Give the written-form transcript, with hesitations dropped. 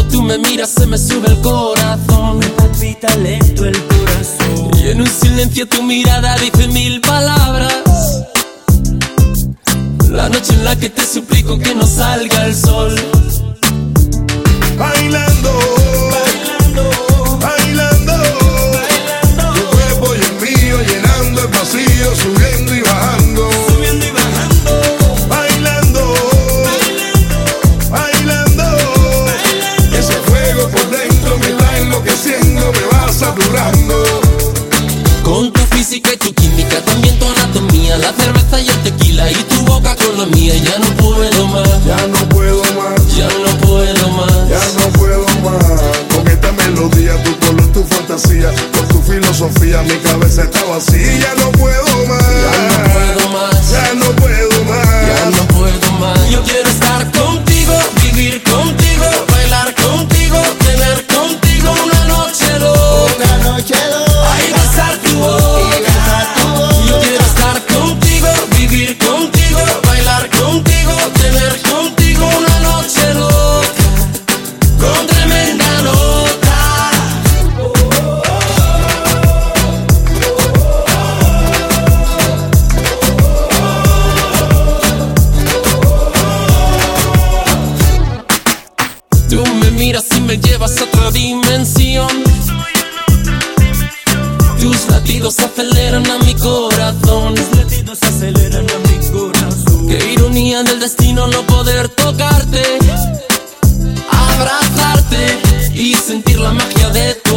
tú me miras se me sube el corazón. Me palpita lento el corazón. Y en un silencio tu mirada dice 1000 palabras. La noche en la que te suplico que no salga el sol. Bailando, bailando, bailando, bailando. Tu cuerpo y el mío llenando el vacío, subiendo y bajando, subiendo y bajando. Bailando, bailando, bailando, bailando. Ese fuego por dentro me está enloqueciendo, me va saturando. Con tu física y tu química, también tu anatomía, la cerveza y el tequila y tu boca con la mía. Ya no puedo más, ya no puedo más, ya no puedo más, ya no puedo más. Con esta melodía, tu color, tu fantasía, con tu filosofía, mi cabeza está vacía. Ya no puedo más, ya no puedo más, ya no puedo más, ya no puedo más. Yo quiero estar contigo, vivir contigo, bailar contigo, tener contigo una noche loca. Una noche loca. Ay, besar tu boca. Yo quiero estar contigo, vivir contigo, bailar contigo, tener contigo una noche loca, con tremenda nota. Tú me miras y me llevas a otra dimensión. Tus latidos aceleran a mi corazón. Tus latidos aceleran a mi corazón. Qué ironía del destino no poder tocarte, abrazarte y sentir la magia de